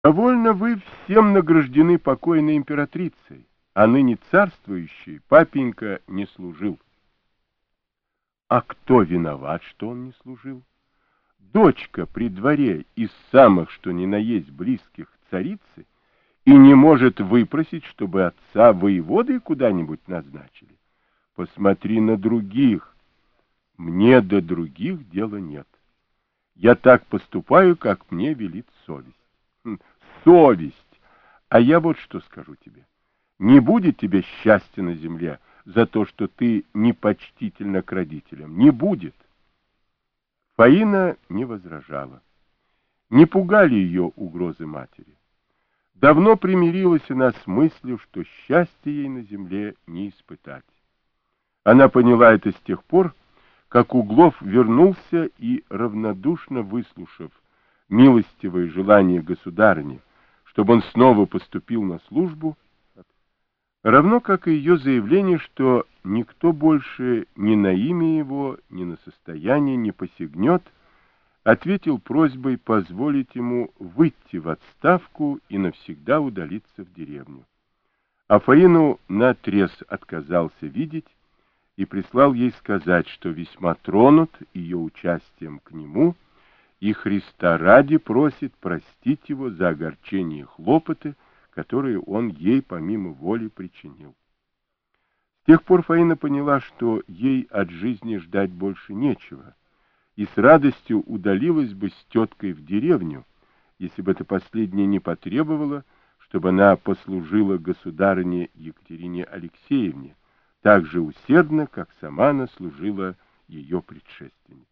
Довольно вы всем награждены покойной императрицей, а ныне царствующий папенька не служил. А кто виноват, что он не служил? Дочка при дворе из самых, что ни на есть, близких царицы, и не может выпросить, чтобы отца воеводой куда-нибудь назначили. Посмотри на других. Мне до других дела нет. Я так поступаю, как мне велит совесть. Совесть! А я вот что скажу тебе. Не будет тебе счастья на земле за то, что ты непочтительна к родителям. Не будет. Фаина не возражала. Не пугали ее угрозы матери. Давно примирилась она с мыслью, что счастья ей на земле не испытать. Она поняла это с тех пор, как Углов вернулся и, равнодушно выслушав милостивое желание государыни, чтобы он снова поступил на службу, равно как и ее заявление, что никто больше ни на имя его, ни на состояние не посягнет, ответил просьбой позволить ему выйти в отставку и навсегда удалиться в деревню. А Фаину наотрез отказался видеть и прислал ей сказать, что весьма тронут ее участием к нему и Христа ради просит простить его за огорчение и хлопоты, которые он ей помимо воли причинил. С тех пор Фаина поняла, что ей от жизни ждать больше нечего, и с радостью удалилась бы с теткой в деревню, если бы это последнее не потребовало, чтобы она послужила государыне Екатерине Алексеевне, так же усердно, как сама она служила ее предшественнице.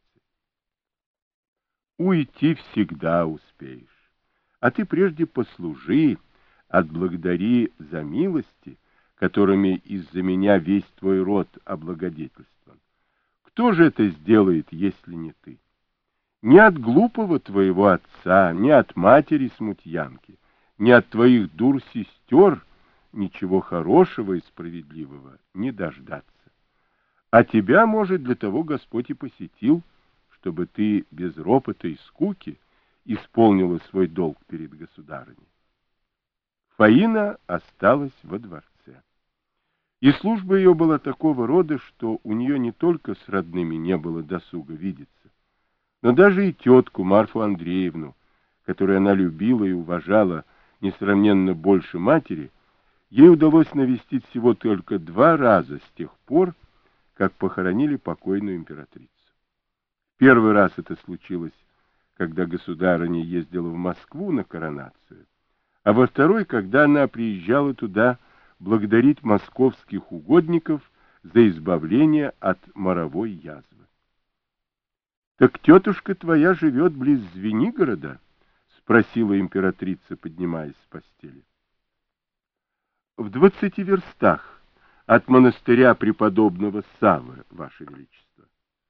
Уйти всегда успеешь, а ты прежде послужи, отблагодари за милости, которыми из-за меня весь твой род облагодетельствован. Кто же это сделает, если не ты? Ни от глупого твоего отца, ни от матери-смутьянки, ни от твоих дур-сестер ничего хорошего и справедливого не дождаться. А тебя, может, для того Господь и посетил, чтобы ты без ропота и скуки исполнила свой долг перед государыней. Фаина осталась во дворце. И служба ее была такого рода, что у нее не только с родными не было досуга видеться, но даже и тетку Марфу Андреевну, которую она любила и уважала несравненно больше матери, ей удалось навестить всего только 2 раза с тех пор, как похоронили покойную императрицу. Первый раз это случилось, когда государыня ездила в Москву на коронацию, а во второй, когда она приезжала туда благодарить московских угодников за избавление от моровой язвы. «Так тетушка твоя живет близ Звенигорода?» — спросила императрица, поднимаясь с постели. «В 20 верстах от монастыря преподобного Саввы, Ваше Величество».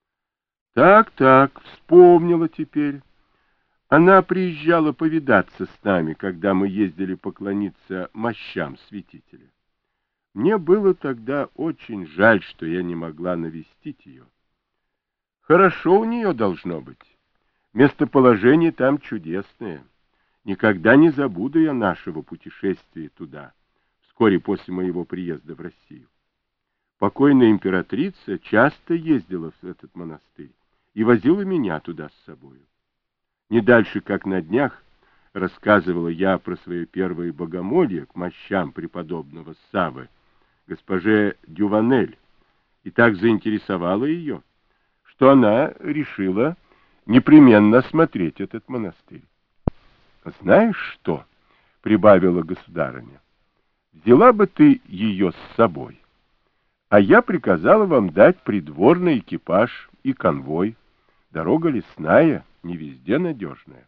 «Так, вспомнила теперь. Она приезжала повидаться с нами, когда мы ездили поклониться мощам святителя. Мне было тогда очень жаль, что я не могла навестить ее. Хорошо у нее должно быть. Местоположение там чудесное. Никогда не забуду я нашего путешествия туда, вскоре после моего приезда в Россию. Покойная императрица часто ездила в этот монастырь и возила меня туда с собою. Не дальше, как на днях, рассказывала я про свое первое богомолье к мощам преподобного Саввы, госпоже Дюванель, и так заинтересовала ее, что она решила непременно осмотреть этот монастырь. «Знаешь что?» — прибавила государыня. «Взяла бы ты ее с собой, а я приказала вам дать придворный экипаж и конвой. Дорога лесная, не везде надежная».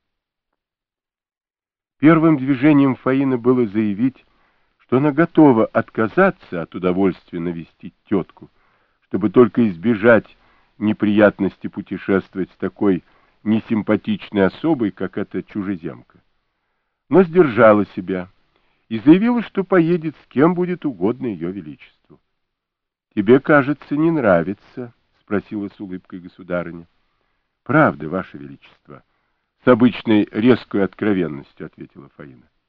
Первым движением Фаины было заявить, что она готова отказаться от удовольствия навестить тетку, чтобы только избежать неприятности путешествовать с такой несимпатичной особой, как эта чужеземка. Но сдержала себя и заявила, что поедет с кем будет угодно ее величеству. «Тебе, кажется, не нравится?» — спросила с улыбкой государыня. «Правда, ваше величество», — с обычной резкой откровенностью ответила Фаина.